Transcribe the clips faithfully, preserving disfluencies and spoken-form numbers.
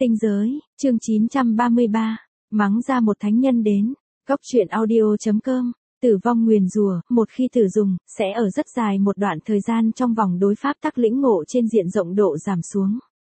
Tinh giới, chương chín trăm ba mươi ba, mắng ra một thánh nhân đến. Góc truyện audio chấm com. Tử vong nguyền rủa, một khi tử dùng, sẽ ở rất dài một đoạn thời gian trong vòng đối pháp tắc lĩnh ngộ trên diện rộng độ giảm xuống.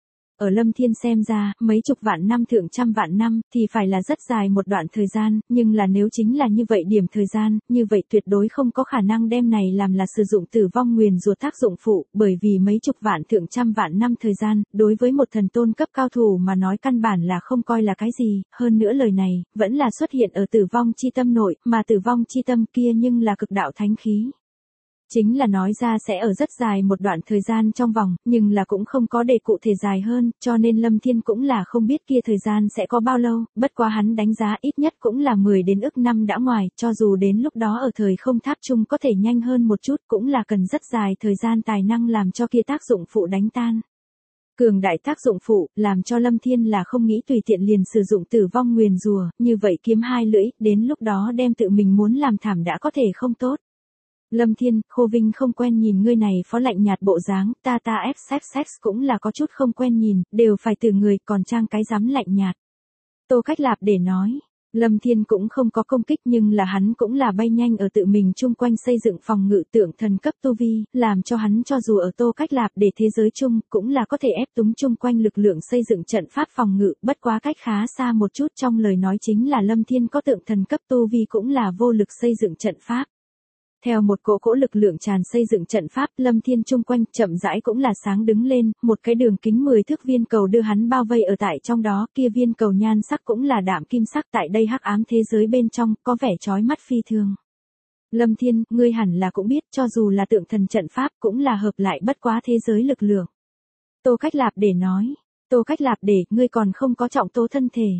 Ở Lâm Thiên xem ra, mấy chục vạn năm thượng trăm vạn năm, thì phải là rất dài một đoạn thời gian, nhưng là nếu chính là như vậy điểm thời gian, như vậy tuyệt đối không có khả năng đem này làm là sử dụng tử vong nguyền rủa tác dụng phụ, bởi vì mấy chục vạn thượng trăm vạn năm thời gian, đối với một thần tôn cấp cao thủ mà nói căn bản là không coi là cái gì, hơn nữa lời này, vẫn là xuất hiện ở tử vong chi tâm nội, mà tử vong chi tâm kia nhưng là cực đạo thánh khí. Chính là nói ra sẽ ở rất dài một đoạn thời gian trong vòng, nhưng là cũng không có đề cụ thể dài hơn, cho nên Lâm Thiên cũng là không biết kia thời gian sẽ có bao lâu, bất quá hắn đánh giá ít nhất cũng là mười đến ức năm đã ngoài, cho dù đến lúc đó ở thời không tháp chung có thể nhanh hơn một chút cũng là cần rất dài thời gian tài năng làm cho kia tác dụng phụ đánh tan. Cường đại tác dụng phụ, làm cho Lâm Thiên là không nghĩ tùy tiện liền sử dụng tử vong nguyền rủa, như vậy kiếm hai lưỡi, đến lúc đó đem tự mình muốn làm thảm đã có thể không tốt. Lâm Thiên, Khô Vinh không quen nhìn ngươi này phó lạnh nhạt bộ dáng, ta ta ép sex sex cũng là có chút không quen nhìn, đều phải từ người, còn trang cái dám lạnh nhạt. Tô Cách Lạp để nói, Lâm Thiên cũng không có công kích nhưng là hắn cũng là bay nhanh ở tự mình chung quanh xây dựng phòng ngự tượng thần cấp tu vi, làm cho hắn cho dù ở Tô Cách Lạp để thế giới chung, cũng là có thể ép túng chung quanh lực lượng xây dựng trận pháp phòng ngự, bất quá cách khá xa một chút trong lời nói chính là Lâm Thiên có tượng thần cấp tu vi cũng là vô lực xây dựng trận pháp. Theo một cỗ cỗ lực lượng tràn xây dựng trận pháp, Lâm Thiên chung quanh chậm rãi cũng là sáng đứng lên, một cái đường kính mười thước viên cầu đưa hắn bao vây ở tại trong đó, kia viên cầu nhan sắc cũng là đạm kim sắc, tại đây hắc ám thế giới bên trong, có vẻ chói mắt phi thường. Lâm Thiên, ngươi hẳn là cũng biết, cho dù là tượng thần trận pháp cũng là hợp lại bất quá thế giới lực lượng. Tô Cách Lạp để nói, Tô Cách Lạp để, ngươi còn không có trọng tố thân thể.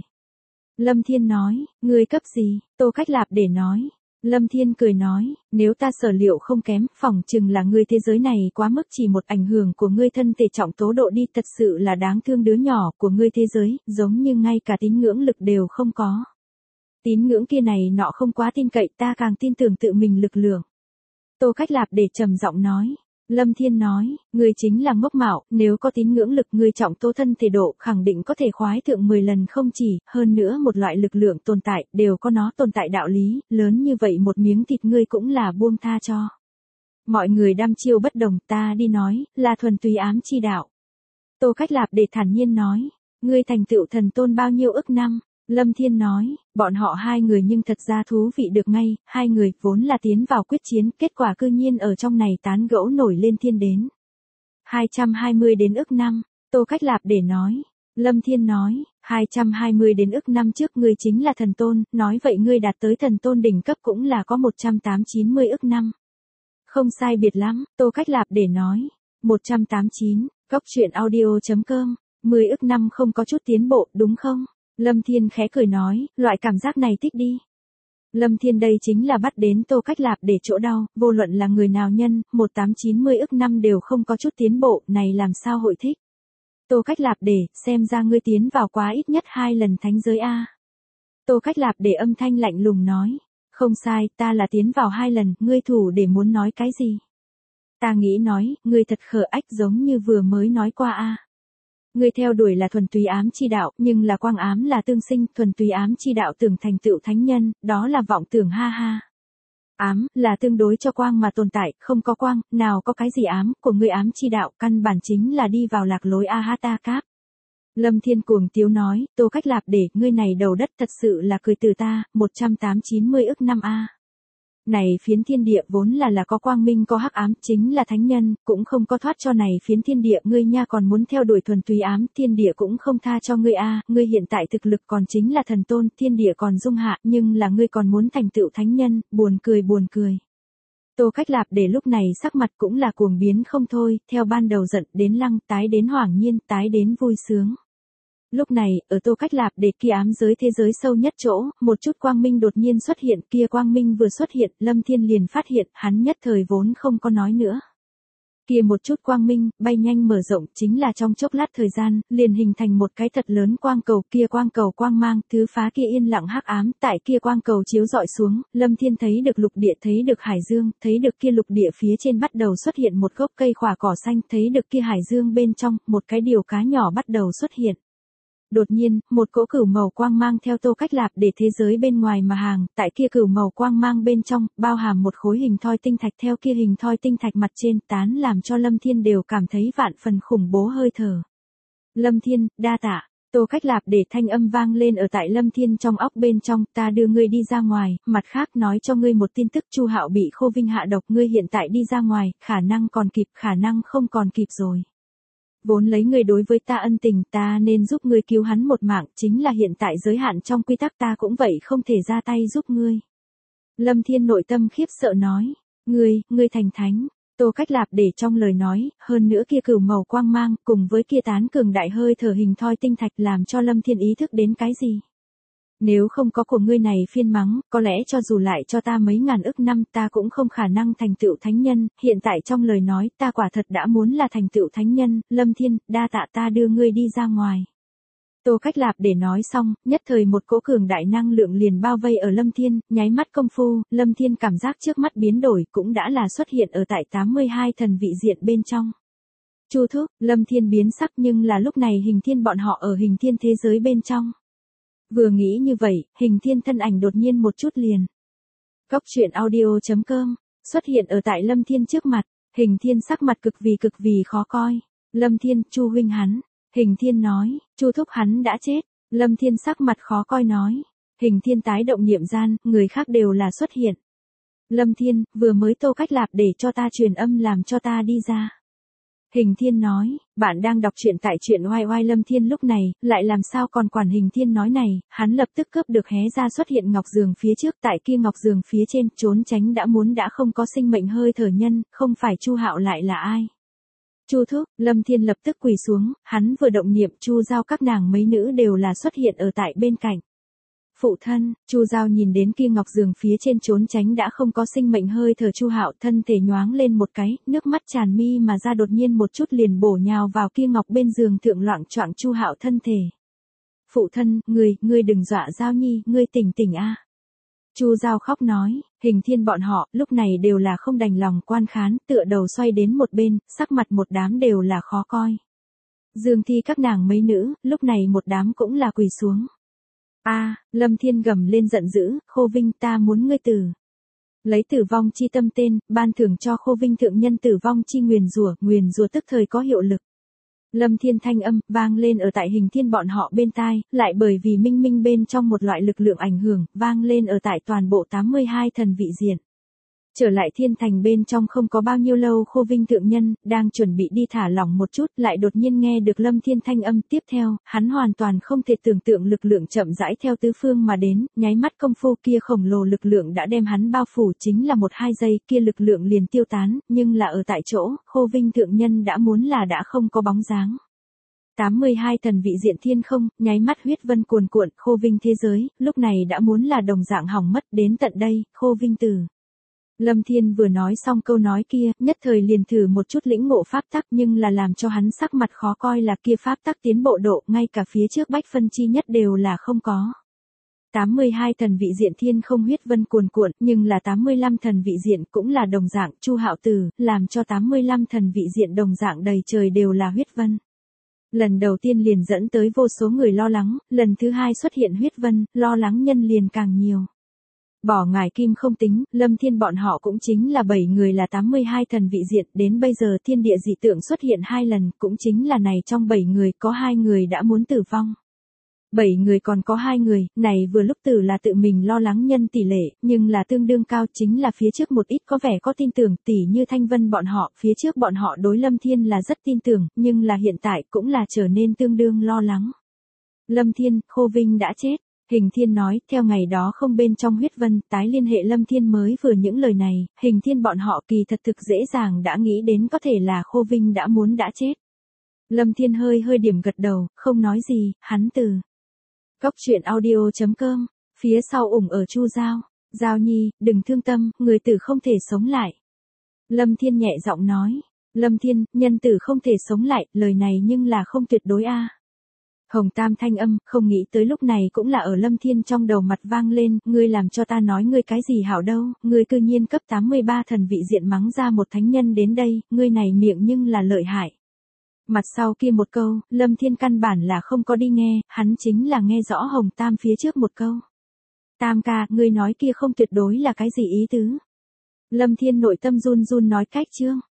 Lâm Thiên nói, ngươi cấp gì? Tô Cách Lạp để nói. Lâm Thiên cười nói, nếu ta sở liệu không kém, phỏng chừng là ngươi thế giới này quá mức chỉ một ảnh hưởng của ngươi thân thể trọng tố độ đi, thật sự là đáng thương đứa nhỏ của ngươi thế giới, giống như ngay cả tín ngưỡng lực đều không có. Tín ngưỡng kia này nọ không quá tin cậy, ta càng tin tưởng tự mình lực lượng. Tô Cách Lạp để trầm giọng nói. Lâm Thiên nói, ngươi chính là ngốc mạo, nếu có tín ngưỡng lực ngươi trọng tố thân thể độ khẳng định có thể khoái thượng mười lần không chỉ, hơn nữa một loại lực lượng tồn tại, đều có nó tồn tại đạo lý, lớn như vậy một miếng thịt ngươi cũng là buông tha cho. Mọi người đăm chiêu bất đồng, ta đi nói, là thuần túy ám chi đạo. Tô Cách Lạp để thản nhiên nói, ngươi thành tựu thần tôn bao nhiêu ức năm? Lâm Thiên nói, bọn họ hai người nhưng thật ra thú vị được ngay, hai người vốn là tiến vào quyết chiến, kết quả cư nhiên ở trong này tán gẫu nổi lên thiên đến. hai trăm hai mươi đến ức năm, Tô Cách Lạp để nói. Lâm Thiên nói, hai trăm hai mươi đến ức năm trước ngươi chính là thần tôn, nói vậy ngươi đạt tới thần tôn đỉnh cấp cũng là có một trăm tám mươi chín ức năm. Không sai biệt lắm, Tô Cách Lạp để nói. một trăm tám mươi chín, góc truyện audio chấm com, mười ức năm không có chút tiến bộ, đúng không? Lâm Thiên khẽ cười nói, loại cảm giác này thích đi. Lâm Thiên đây chính là bắt đến Tô Cách Lạp để chỗ đau, vô luận là người nào nhân, một trăm tám mươi ức năm đều không có chút tiến bộ, này làm sao hội thích. Tô Cách Lạp để, xem ra ngươi tiến vào quá ít nhất hai lần thánh giới A. Tô Cách Lạp để âm thanh lạnh lùng nói, không sai, ta là tiến vào hai lần, ngươi thủ để muốn nói cái gì. Ta nghĩ nói, ngươi thật khờ ách giống như vừa mới nói qua A. Ngươi theo đuổi là thuần túy ám chi đạo, nhưng là quang ám là tương sinh, thuần túy ám chi đạo tưởng thành tựu thánh nhân, đó là vọng tưởng ha ha. Ám, là tương đối cho quang mà tồn tại, không có quang, nào có cái gì ám, của ngươi ám chi đạo, căn bản chính là đi vào lạc lối a ha ta cáp. Lâm Thiên cuồng tiếu nói, Tô Cách Lạp để, ngươi này đầu đất thật sự là cười từ ta, một trăm tám mươi chín ức năm a. Này phiến thiên địa vốn là là có quang minh có hắc ám, chính là thánh nhân, cũng không có thoát cho này phiến thiên địa, ngươi nha còn muốn theo đuổi thuần túy ám, thiên địa cũng không tha cho ngươi a, ngươi hiện tại thực lực còn chính là thần tôn, thiên địa còn dung hạ, nhưng là ngươi còn muốn thành tựu thánh nhân, buồn cười buồn cười. Tô Cách Lạp để lúc này sắc mặt cũng là cuồng biến không thôi, theo ban đầu giận đến lăng, tái đến hoảng nhiên, tái đến vui sướng. Lúc này, ở Tô Cách Lạp để kia ám giới thế giới sâu nhất chỗ, một chút quang minh đột nhiên xuất hiện, kia quang minh vừa xuất hiện, Lâm Thiên liền phát hiện, hắn nhất thời vốn không có nói nữa. Kia một chút quang minh, bay nhanh mở rộng, chính là trong chốc lát thời gian, liền hình thành một cái thật lớn quang cầu, kia quang cầu quang mang, thứ phá kia yên lặng hắc ám, tại kia quang cầu chiếu dọi xuống, Lâm Thiên thấy được lục địa, thấy được hải dương, thấy được kia lục địa phía trên bắt đầu xuất hiện một gốc cây khỏa cỏ xanh, thấy được kia hải dương bên trong, một cái điều cá nhỏ bắt đầu xuất hiện. Đột nhiên, một cỗ cửu màu quang mang theo Tô Cách Lạp để thế giới bên ngoài mà hàng, tại kia cửu màu quang mang bên trong, bao hàm một khối hình thoi tinh thạch theo kia hình thoi tinh thạch mặt trên tán làm cho Lâm Thiên đều cảm thấy vạn phần khủng bố hơi thở. Lâm Thiên, đa tạ. Tô Cách Lạp để thanh âm vang lên ở tại Lâm Thiên trong óc bên trong, ta đưa ngươi đi ra ngoài, mặt khác nói cho ngươi một tin tức, Chu Hạo bị Khô Vinh hạ độc, ngươi hiện tại đi ra ngoài, khả năng còn kịp, khả năng không còn kịp rồi. Vốn lấy ngươi đối với ta ân tình, ta nên giúp ngươi cứu hắn một mạng, chính là hiện tại giới hạn trong quy tắc ta cũng vậy không thể ra tay giúp ngươi. Lâm Thiên nội tâm khiếp sợ nói, ngươi, ngươi thành thánh. Tô Cách Lạp để trong lời nói, hơn nữa kia cửu màu quang mang, cùng với kia tán cường đại hơi thở hình thoi tinh thạch làm cho Lâm Thiên ý thức đến cái gì. Nếu không có của ngươi này phiên mắng, có lẽ cho dù lại cho ta mấy ngàn ức năm ta cũng không khả năng thành tựu thánh nhân, hiện tại trong lời nói ta quả thật đã muốn là thành tựu thánh nhân, Lâm Thiên, đa tạ ta đưa ngươi đi ra ngoài. Tô Cách Lạp để nói xong, nhất thời một cỗ cường đại năng lượng liền bao vây ở Lâm Thiên, nháy mắt công phu, Lâm Thiên cảm giác trước mắt biến đổi cũng đã là xuất hiện ở tại tám mươi hai thần vị diện bên trong. Chu thúc, Lâm Thiên biến sắc nhưng là lúc này Hình Thiên bọn họ ở Hình Thiên thế giới bên trong. Vừa nghĩ như vậy, Hình Thiên thân ảnh đột nhiên một chút liền. Cốc truyện audio chấm com, xuất hiện ở tại Lâm Thiên trước mặt, Hình Thiên sắc mặt cực vì cực vì khó coi. Lâm Thiên, Chu huynh hắn. Hình Thiên nói, Chu thúc hắn đã chết. Lâm Thiên sắc mặt khó coi nói. Hình Thiên tái động niệm gian, người khác đều là xuất hiện. Lâm Thiên, vừa mới Tô Cách Lạp để cho ta truyền âm làm cho ta đi ra. Hình Thiên nói, bạn đang đọc truyện tại truyện oai oai. Lâm Thiên lúc này, lại làm sao còn quản Hình Thiên nói này, hắn lập tức cướp được hé ra xuất hiện ngọc giường phía trước, tại kia ngọc giường phía trên, trốn tránh đã muốn đã không có sinh mệnh hơi thở nhân, không phải Chu Hạo lại là ai. Chu thúc, Lâm Thiên lập tức quỳ xuống, hắn vừa động niệm, Chu Giao các nàng mấy nữ đều là xuất hiện ở tại bên cạnh. Phụ thân, Chu Giao nhìn đến kia ngọc giường phía trên trốn tránh đã không có sinh mệnh hơi thở Chu Hạo, thân thể nhoáng lên một cái, nước mắt tràn mi mà ra, đột nhiên một chút liền bổ nhào vào kia ngọc bên giường thượng loạng choạng Chu Hạo thân thể. Phụ thân, ngươi, ngươi đừng dọa Giao Nhi, ngươi tỉnh tỉnh a. Chu Giao khóc nói, Hình Thiên bọn họ, lúc này đều là không đành lòng quan khán, tựa đầu xoay đến một bên, sắc mặt một đám đều là khó coi. Dương Thi các nàng mấy nữ, lúc này một đám cũng là quỳ xuống. A, Lâm Thiên gầm lên giận dữ, Khô Vinh ta muốn ngươi tử. Lấy tử vong chi tâm tên, ban thưởng cho Khô Vinh thượng nhân tử vong chi nguyền rủa, nguyền rủa tức thời có hiệu lực. Lâm Thiên thanh âm, vang lên ở tại Hình Thiên bọn họ bên tai, lại bởi vì minh minh bên trong một loại lực lượng ảnh hưởng, vang lên ở tại toàn bộ tám mươi hai thần vị diện. Trở lại thiên thành bên trong không có bao nhiêu lâu, Khô Vinh thượng nhân, đang chuẩn bị đi thả lỏng một chút, lại đột nhiên nghe được Lâm Thiên thanh âm, tiếp theo, hắn hoàn toàn không thể tưởng tượng lực lượng chậm rãi theo tứ phương mà đến, nháy mắt công phu kia khổng lồ lực lượng đã đem hắn bao phủ, chính là một hai giây kia lực lượng liền tiêu tán, nhưng là ở tại chỗ, Khô Vinh thượng nhân đã muốn là đã không có bóng dáng. tám mươi hai thần vị diện thiên không, nháy mắt huyết vân cuồn cuộn, Khô Vinh thế giới, lúc này đã muốn là đồng dạng hỏng mất, đến tận đây, Khô Vinh tử. Lâm Thiên vừa nói xong câu nói kia, nhất thời liền thử một chút lĩnh ngộ pháp tắc, nhưng là làm cho hắn sắc mặt khó coi là kia pháp tắc tiến bộ độ, ngay cả phía trước bách phân chi nhất đều là không có. tám mươi hai thần vị diện thiên không huyết vân cuồn cuộn, nhưng là tám mươi lăm thần vị diện cũng là đồng dạng, Chu Hạo tử, làm cho tám mươi lăm thần vị diện đồng dạng đầy trời đều là huyết vân. Lần đầu tiên liền dẫn tới vô số người lo lắng, lần thứ hai xuất hiện huyết vân, lo lắng nhân liền càng nhiều. Bỏ ngải kim không tính, Lâm Thiên bọn họ cũng chính là bảy người là tám mươi hai thần vị diện, đến bây giờ thiên địa dị tượng xuất hiện hai lần, cũng chính là này trong bảy người có hai người đã muốn tử vong. bảy người còn có hai người, này vừa lúc tử là tự mình lo lắng nhân tỷ lệ, nhưng là tương đương cao, chính là phía trước một ít có vẻ có tin tưởng, tỷ như Thanh Vân bọn họ, phía trước bọn họ đối Lâm Thiên là rất tin tưởng, nhưng là hiện tại cũng là trở nên tương đương lo lắng. Lâm Thiên, Khô Vinh đã chết. Hình Thiên nói, theo ngày đó không bên trong huyết vân, tái liên hệ Lâm Thiên mới vừa những lời này, Hình Thiên bọn họ kỳ thật thực dễ dàng đã nghĩ đến có thể là Khô Vinh đã muốn đã chết. Lâm Thiên hơi hơi điểm gật đầu, không nói gì, hắn từ. Cốc truyện audio chấm com, phía sau ủng ở Chu Giao, Giao Nhi, đừng thương tâm, người tử không thể sống lại. Lâm Thiên nhẹ giọng nói, Lâm Thiên, nhân tử không thể sống lại, lời này nhưng là không tuyệt đối a. Hồng Tam thanh âm, không nghĩ tới lúc này cũng là ở Lâm Thiên trong đầu mặt vang lên, ngươi làm cho ta nói ngươi cái gì hảo đâu, ngươi cư nhiên cấp tám mươi ba thần vị diện mắng ra một thánh nhân đến đây, ngươi này miệng nhưng là lợi hại. Mặt sau kia một câu, Lâm Thiên căn bản là không có đi nghe, hắn chính là nghe rõ Hồng Tam phía trước một câu. Tam ca, ngươi nói kia không tuyệt đối là cái gì ý tứ. Lâm Thiên nội tâm run run nói cách chương.